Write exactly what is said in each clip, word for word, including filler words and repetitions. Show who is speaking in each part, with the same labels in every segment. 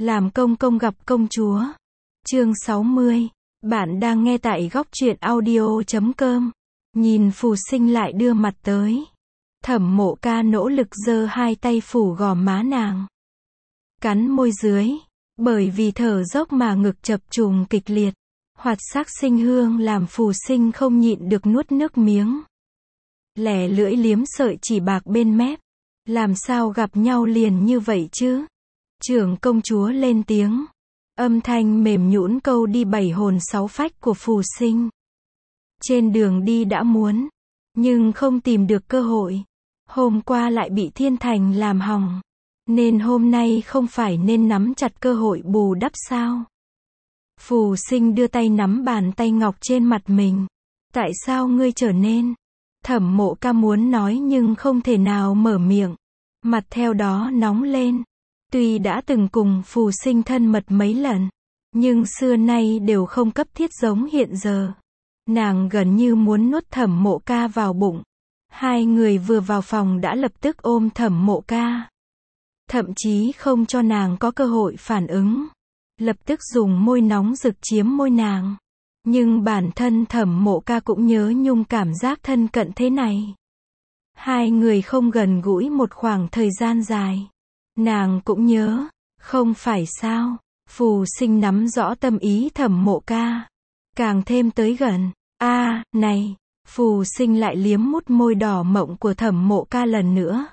Speaker 1: Làm công công gặp công chúa. Chương sáu mươi. Bạn đang nghe tại góc truyện audio chấm com. Nhìn Phù Sinh lại đưa mặt tới. Thẩm Mộ Ca nỗ lực giơ hai tay phủ gò má nàng. Cắn môi dưới. Bởi vì thở dốc mà ngực chập trùng kịch liệt. Hoạt sắc sinh hương làm Phù Sinh không nhịn được nuốt nước miếng. Lẻ lưỡi liếm sợi chỉ bạc bên mép. Làm sao gặp nhau liền như vậy chứ? Trưởng công chúa lên tiếng. Âm thanh mềm nhũn câu đi bảy hồn sáu phách của Phù Sinh. Trên đường đi đã muốn, nhưng không tìm được cơ hội. Hôm qua lại bị Thiên Thành làm hỏng. Nên hôm nay không phải nên nắm chặt cơ hội bù đắp sao? Phù Sinh đưa tay nắm bàn tay ngọc trên mặt mình. Tại sao ngươi trở nên? Thẩm Mộ Ca muốn nói nhưng không thể nào mở miệng. Mặt theo đó nóng lên. Tuy đã từng cùng Phù Sinh thân mật mấy lần, nhưng xưa nay đều không cấp thiết giống hiện giờ. Nàng gần như muốn nuốt Thẩm Mộ Ca vào bụng. Hai người vừa vào phòng đã lập tức ôm Thẩm Mộ Ca. Thậm chí không cho nàng có cơ hội phản ứng. Lập tức dùng môi nóng rực chiếm môi nàng. Nhưng bản thân Thẩm Mộ Ca cũng nhớ nhung cảm giác thân cận thế này. Hai người không gần gũi một khoảng thời gian dài. Nàng cũng nhớ, không phải sao? Phù Sinh nắm rõ tâm ý Thẩm Mộ Ca. Càng thêm tới gần. A, à, này. Phù Sinh lại liếm mút môi đỏ mộng của Thẩm Mộ Ca lần nữa.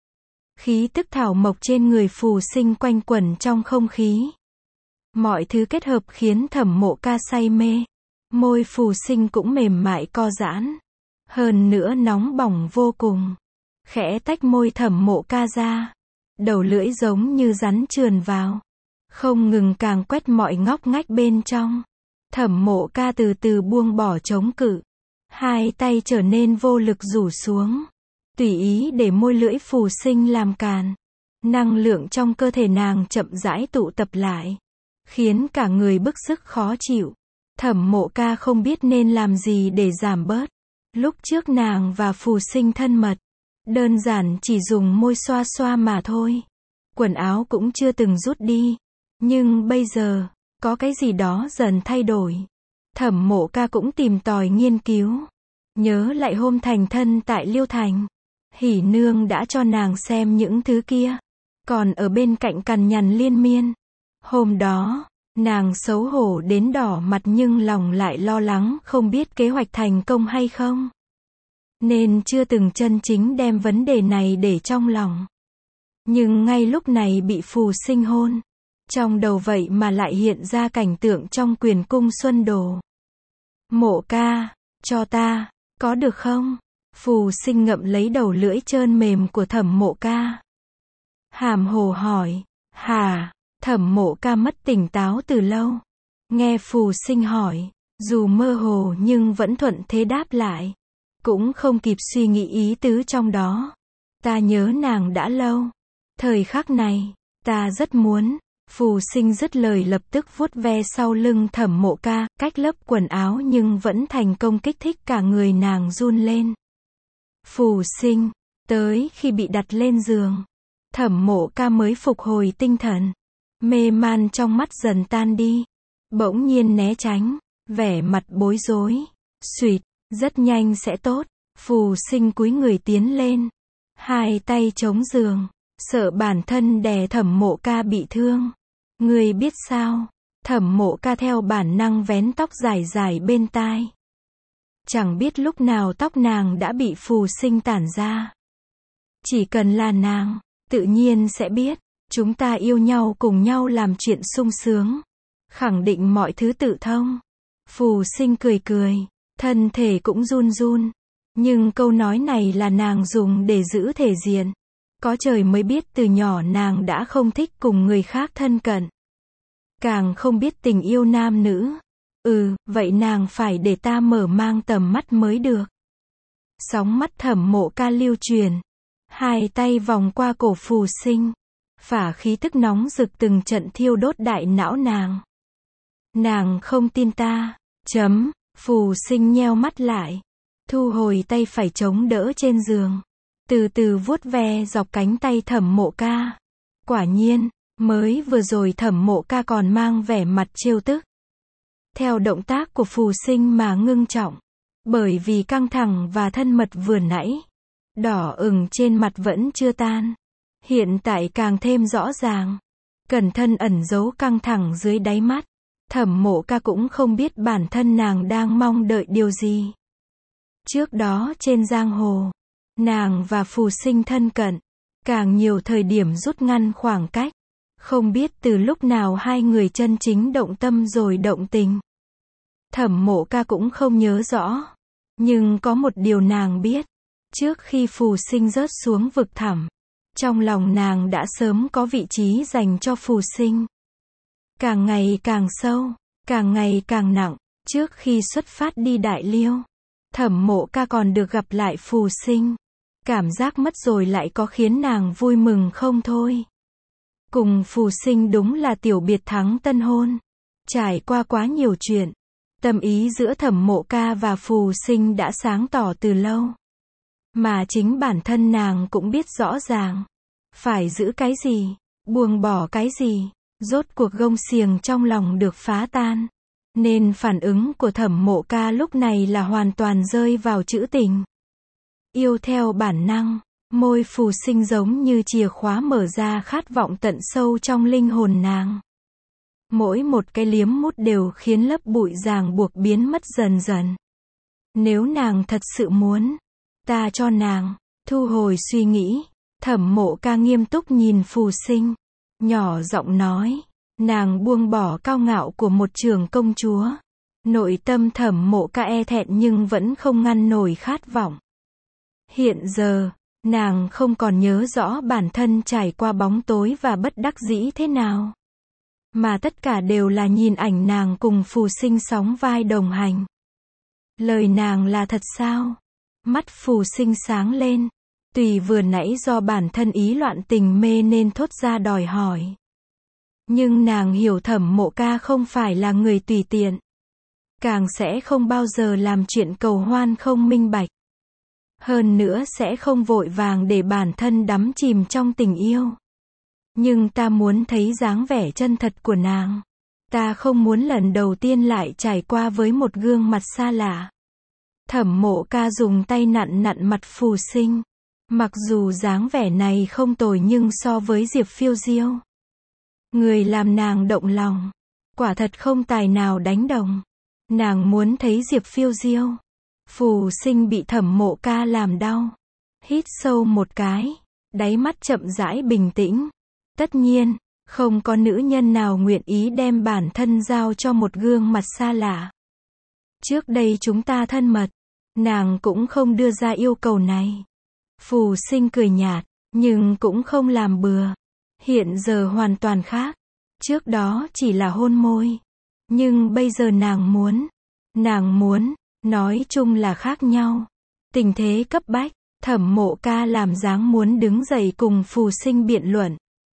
Speaker 1: Khí tức thảo mộc trên người Phù Sinh quanh quẩn trong không khí. Mọi thứ kết hợp khiến Thẩm Mộ Ca say mê. Môi Phù Sinh cũng mềm mại co giãn. Hơn nữa nóng bỏng vô cùng. Khẽ tách môi Thẩm Mộ Ca ra. Đầu lưỡi giống như rắn trườn vào. Không ngừng càng quét mọi ngóc ngách bên trong. Thẩm Mộ Ca từ từ buông bỏ chống cự. Hai tay trở nên vô lực rủ xuống. Tùy ý để môi lưỡi Phù Sinh làm càn. Năng lượng trong cơ thể nàng chậm rãi tụ tập lại. Khiến cả người bức sức khó chịu. Thẩm Mộ Ca không biết nên làm gì để giảm bớt. Lúc trước nàng và Phù Sinh thân mật. Đơn giản chỉ dùng môi xoa xoa mà thôi. Quần áo cũng chưa từng rút đi. Nhưng bây giờ, có cái gì đó dần thay đổi. Thẩm Mộ Ca cũng tìm tòi nghiên cứu. Nhớ lại hôm thành thân tại Liêu Thành. Hỉ nương đã cho nàng xem những thứ kia. Còn ở bên cạnh cằn nhằn liên miên. Hôm đó, nàng xấu hổ đến đỏ mặt nhưng lòng lại lo lắng không biết kế hoạch thành công hay không. Nên chưa từng chân chính đem vấn đề này để trong lòng. Nhưng ngay lúc này bị Phù Sinh hôn. Trong đầu vậy mà lại hiện ra cảnh tượng trong Quyền Cung Xuân Đồ. Mộ Ca, cho ta, có được không? Phù Sinh ngậm lấy đầu lưỡi trơn mềm của Thẩm Mộ Ca. Hàm hồ hỏi, hả? Thẩm Mộ Ca mất tỉnh táo từ lâu. Nghe Phù Sinh hỏi, dù mơ hồ nhưng vẫn thuận thế đáp lại. Cũng không kịp suy nghĩ ý tứ trong đó. Ta nhớ nàng đã lâu. Thời khắc này, ta rất muốn. Phù Sinh dứt lời lập tức vuốt ve sau lưng Thẩm Mộ Ca, cách lớp quần áo nhưng vẫn thành công kích thích cả người nàng run lên. Phù Sinh, tới khi bị đặt lên giường. Thẩm Mộ Ca mới phục hồi tinh thần. Mê man trong mắt dần tan đi. Bỗng nhiên né tránh, vẻ mặt bối rối. Xuỵt, rất nhanh sẽ tốt. Phù Sinh cúi người tiến lên. Hai tay chống giường. Sợ bản thân đè Thẩm Mộ Ca bị thương. Ngươi biết sao? Thẩm Mộ Ca theo bản năng vén tóc dài dài bên tai. Chẳng biết lúc nào tóc nàng đã bị Phù Sinh tản ra. Chỉ cần là nàng, tự nhiên sẽ biết. Chúng ta yêu nhau cùng nhau làm chuyện sung sướng. Khẳng định mọi thứ tự thông. Phù Sinh cười cười. Thân thể cũng run run. Nhưng câu nói này là nàng dùng để giữ thể diện. Có trời mới biết từ nhỏ nàng đã không thích cùng người khác thân cận. Càng không biết tình yêu nam nữ. Ừ, vậy nàng phải để ta mở mang tầm mắt mới được. Sóng mắt Thẩm Mộ Ca lưu truyền. Hai tay vòng qua cổ Phù Sinh. Phả khí tức nóng rực từng trận thiêu đốt đại não nàng. Nàng không tin ta. Chấm. Phù Sinh nheo mắt lại. Thu hồi tay phải chống đỡ trên giường. Từ từ vuốt ve dọc cánh tay Thẩm Mộ Ca. Quả nhiên, Mới vừa rồi Thẩm Mộ Ca còn mang vẻ mặt trêu tức. Theo động tác của Phù Sinh mà ngưng trọng. Bởi vì căng thẳng và thân mật vừa nãy. Đỏ ửng trên mặt vẫn chưa tan. Hiện tại càng thêm rõ ràng. Cẩn thận ẩn giấu căng thẳng dưới đáy mắt. Thẩm Mộ Ca cũng không biết bản thân nàng đang mong đợi điều gì. Trước đó trên giang hồ, nàng và Phù Sinh thân cận. Càng nhiều thời điểm rút ngăn khoảng cách. Không biết từ lúc nào hai người chân chính động tâm rồi động tình. Thẩm Mộ Ca cũng không nhớ rõ. Nhưng có một điều nàng biết. Trước khi Phù Sinh rớt xuống vực thẳm, trong lòng nàng đã sớm có vị trí dành cho Phù Sinh. Càng ngày càng sâu, càng ngày càng nặng. Trước khi xuất phát đi Đại Liêu, Thẩm Mộ Ca còn được gặp lại Phù Sinh. Cảm giác mất rồi lại có khiến nàng vui mừng không thôi. Cùng Phù Sinh đúng là tiểu biệt thắng tân hôn. Trải qua quá nhiều chuyện. Tâm ý giữa Thẩm Mộ Ca và Phù Sinh đã sáng tỏ từ lâu. Mà chính bản thân nàng cũng biết rõ ràng. Phải giữ cái gì, buông bỏ cái gì. Rốt cuộc gông xiềng trong lòng được phá tan. Nên phản ứng của Thẩm Mộ Ca lúc này là hoàn toàn rơi vào trữ tình. Yêu theo bản năng. Môi Phù Sinh giống như chìa khóa mở ra khát vọng tận sâu trong linh hồn nàng. Mỗi một cái liếm mút đều khiến lớp bụi ràng buộc biến mất dần dần. Nếu nàng thật sự muốn, ta cho nàng. Thu hồi suy nghĩ, Thẩm Mộ Ca nghiêm túc nhìn Phù Sinh. Nhỏ giọng nói, nàng buông bỏ cao ngạo của một trưởng công chúa. Nội tâm Thẩm Mộ Ca e thẹn nhưng vẫn không ngăn nổi khát vọng. Hiện giờ, nàng không còn nhớ rõ bản thân trải qua bóng tối và bất đắc dĩ thế nào. Mà tất cả đều là nhìn ảnh nàng cùng Phù Sinh sóng vai đồng hành. Lời nàng là thật sao? Mắt Phù Sinh sáng lên. Tùy vừa nãy do bản thân ý loạn tình mê nên thốt ra đòi hỏi. Nhưng nàng hiểu Thẩm Mộ Ca không phải là người tùy tiện. Càng sẽ không bao giờ làm chuyện cầu hoan không minh bạch. Hơn nữa sẽ không vội vàng để bản thân đắm chìm trong tình yêu. Nhưng ta muốn thấy dáng vẻ chân thật của nàng. Ta không muốn lần đầu tiên lại trải qua với một gương mặt xa lạ. Thẩm Mộ Ca dùng tay nặn nặn mặt Phù Sinh. Mặc dù dáng vẻ này không tồi nhưng so với Diệp Phiêu Diêu, người làm nàng động lòng, quả thật không tài nào đánh đồng. Nàng muốn thấy Diệp Phiêu Diêu. Phù Sinh bị Thẩm Mộ Ca làm đau. Hít sâu một cái. Đáy mắt chậm rãi bình tĩnh. Tất nhiên, không có nữ nhân nào nguyện ý đem bản thân giao cho một gương mặt xa lạ. Trước đây chúng ta thân mật, nàng cũng không đưa ra yêu cầu này. Phù Sinh cười nhạt, nhưng cũng không làm bừa. Hiện giờ hoàn toàn khác. Trước đó chỉ là hôn môi. Nhưng bây giờ nàng muốn. Nàng muốn, nói chung là khác nhau. Tình thế cấp bách, Thẩm Mộ Ca làm dáng muốn đứng dậy cùng Phù Sinh biện luận.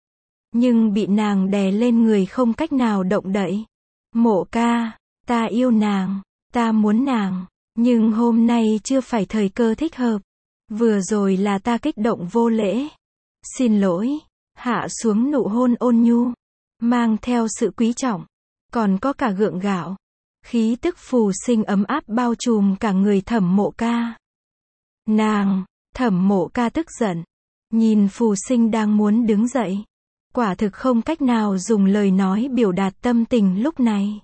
Speaker 1: Nhưng bị nàng đè lên người không cách nào động đậy. Mộ Ca, ta yêu nàng, ta muốn nàng. Nhưng hôm nay chưa phải thời cơ thích hợp. Vừa rồi là ta kích động vô lễ. Xin lỗi. Hạ xuống nụ hôn ôn nhu. Mang theo sự quý trọng. Còn có cả gượng gạo. Khí tức Phù Sinh ấm áp bao trùm cả người Thẩm Mộ Ca. Nàng, Thẩm Mộ Ca tức giận. Nhìn Phù Sinh đang muốn đứng dậy. Quả thực không cách nào dùng lời nói biểu đạt tâm tình lúc này.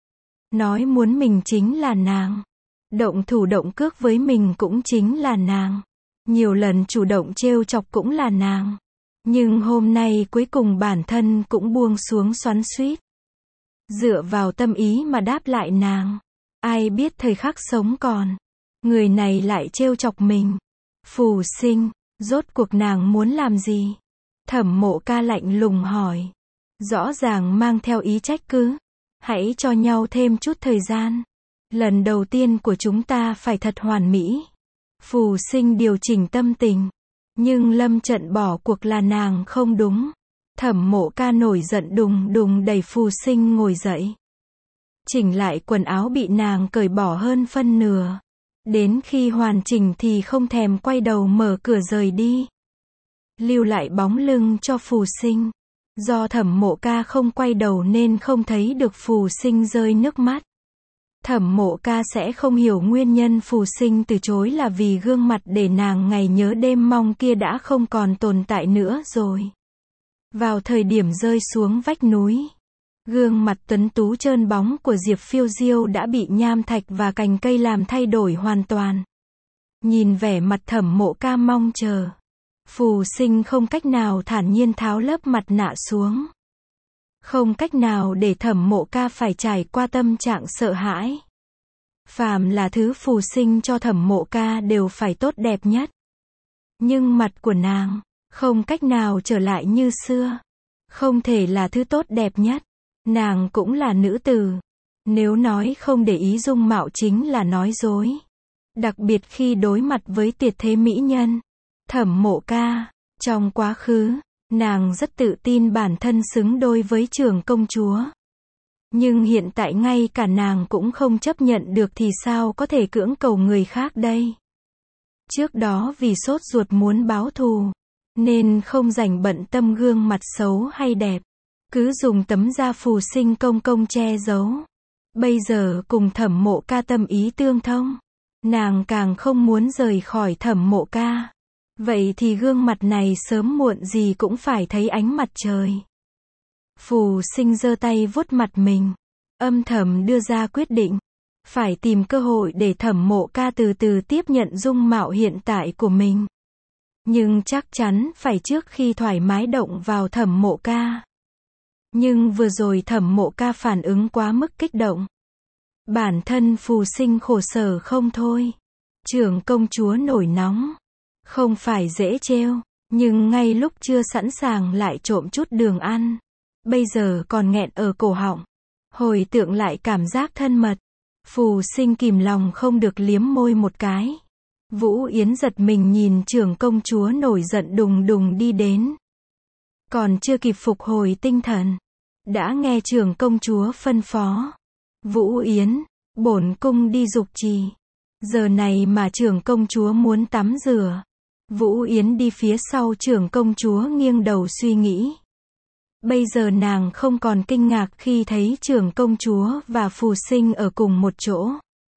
Speaker 1: Nói muốn mình chính là nàng. Động thủ động cước với mình cũng chính là nàng. Nhiều lần chủ động trêu chọc cũng là nàng. Nhưng hôm nay cuối cùng bản thân cũng buông xuống xoắn xuýt. Dựa vào tâm ý mà đáp lại nàng. Ai biết thời khắc sống còn. Người này lại trêu chọc mình. Phù Sinh, rốt cuộc nàng muốn làm gì? Thẩm Mộ Ca lạnh lùng hỏi. Rõ ràng mang theo ý trách cứ. Hãy cho nhau thêm chút thời gian. Lần đầu tiên của chúng ta phải thật hoàn mỹ. Phù Sinh điều chỉnh tâm tình. Nhưng lâm trận bỏ cuộc là nàng không đúng. Thẩm Mộ Ca nổi giận đùng đùng đẩy Phù Sinh ngồi dậy. Chỉnh lại quần áo bị nàng cởi bỏ hơn phân nửa. Đến khi hoàn chỉnh thì không thèm quay đầu mở cửa rời đi. Lưu lại bóng lưng cho Phù Sinh. Do Thẩm Mộ Ca không quay đầu nên không thấy được Phù Sinh rơi nước mắt. Thẩm Mộ Ca sẽ không hiểu nguyên nhân Phù Sinh từ chối là vì gương mặt để nàng ngày nhớ đêm mong kia đã không còn tồn tại nữa rồi. Vào thời điểm rơi xuống vách núi, gương mặt tuấn tú trơn bóng của Diệp Phiêu Diêu đã bị nham thạch và cành cây làm thay đổi hoàn toàn. Nhìn vẻ mặt Thẩm Mộ Ca mong chờ, Phù Sinh không cách nào thản nhiên tháo lớp mặt nạ xuống. Không cách nào để Thẩm Mộ Ca phải trải qua tâm trạng sợ hãi. Phàm là thứ Phù Sinh cho Thẩm Mộ Ca đều phải tốt đẹp nhất. Nhưng mặt của nàng, không cách nào trở lại như xưa. Không thể là thứ tốt đẹp nhất. Nàng cũng là nữ tử. Nếu nói không để ý dung mạo chính là nói dối. Đặc biệt khi đối mặt với tuyệt thế mỹ nhân. Thẩm Mộ Ca, trong quá khứ, nàng rất tự tin bản thân xứng đôi với Trưởng công chúa. Nhưng hiện tại ngay cả nàng cũng không chấp nhận được thì sao có thể cưỡng cầu người khác đây. Trước đó vì sốt ruột muốn báo thù, nên không rảnh bận tâm gương mặt xấu hay đẹp. Cứ dùng tấm da Phù Sinh công công che giấu. Bây giờ cùng Thẩm Mộ Ca tâm ý tương thông. Nàng càng không muốn rời khỏi Thẩm Mộ Ca. Vậy thì gương mặt này sớm muộn gì cũng phải thấy ánh mặt trời. Phù Sinh giơ tay vuốt mặt mình, âm thầm đưa ra quyết định. Phải tìm cơ hội để Thẩm Mộ Ca từ từ tiếp nhận dung mạo hiện tại của mình. Nhưng chắc chắn phải trước khi thoải mái động vào Thẩm Mộ Ca. Nhưng vừa rồi Thẩm Mộ Ca phản ứng quá mức kích động. Bản thân Phù Sinh khổ sở không thôi. Trưởng công chúa nổi nóng. Không phải dễ trêu, nhưng ngay lúc chưa sẵn sàng lại trộm chút đường ăn. Bây giờ còn nghẹn ở cổ họng. Hồi tưởng lại cảm giác thân mật. Phù Sinh kìm lòng không được liếm môi một cái. Vũ Yến giật mình nhìn trưởng công chúa nổi giận đùng đùng đi đến. Còn chưa kịp phục hồi tinh thần, đã nghe trưởng công chúa phân phó. Vũ Yến, bổn cung đi dục trì. Giờ này mà trưởng công chúa muốn tắm rửa. Vũ Yến đi phía sau trưởng công chúa nghiêng đầu suy nghĩ. Bây giờ nàng không còn kinh ngạc khi thấy trưởng công chúa và Phù Sinh ở cùng một chỗ.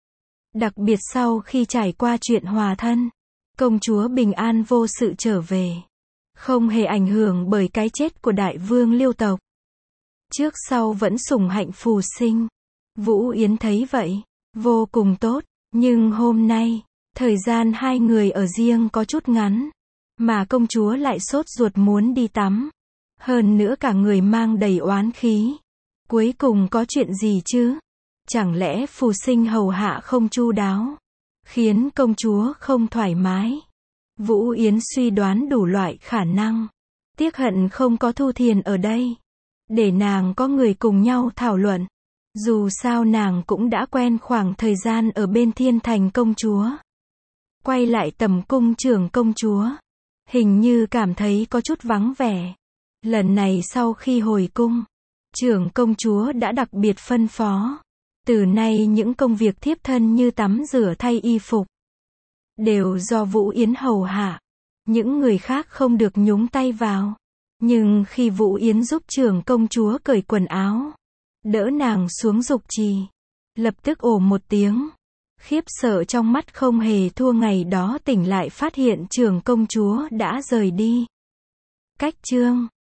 Speaker 1: Đặc biệt sau khi trải qua chuyện hòa thân, công chúa bình an vô sự trở về. Không hề ảnh hưởng bởi cái chết của đại vương Liêu tộc. Trước sau vẫn sủng hạnh Phù Sinh. Vũ Yến thấy vậy, vô cùng tốt. Nhưng hôm nay, thời gian hai người ở riêng có chút ngắn. Mà công chúa lại sốt ruột muốn đi tắm. Hơn nữa cả người mang đầy oán khí. Cuối cùng có chuyện gì chứ? Chẳng lẽ Phù Sinh hầu hạ không chu đáo, khiến công chúa không thoải mái? Vũ Yến suy đoán đủ loại khả năng. Tiếc hận không có Thu Thiền ở đây. Để nàng có người cùng nhau thảo luận. Dù sao nàng cũng đã quen khoảng thời gian ở bên Thiên Thành công chúa. Quay lại tầm cung trưởng công chúa. Hình như cảm thấy có chút vắng vẻ. Lần này sau khi hồi cung, trưởng công chúa đã đặc biệt phân phó. Từ nay những công việc thiếp thân như tắm rửa thay y phục, đều do Vũ Yến hầu hạ. Những người khác không được nhúng tay vào. Nhưng khi Vũ Yến giúp trưởng công chúa cởi quần áo, đỡ nàng xuống dục trì, lập tức ồ một tiếng. Khiếp sợ trong mắt không hề thua ngày đó tỉnh lại phát hiện trưởng công chúa đã rời đi. Cách chương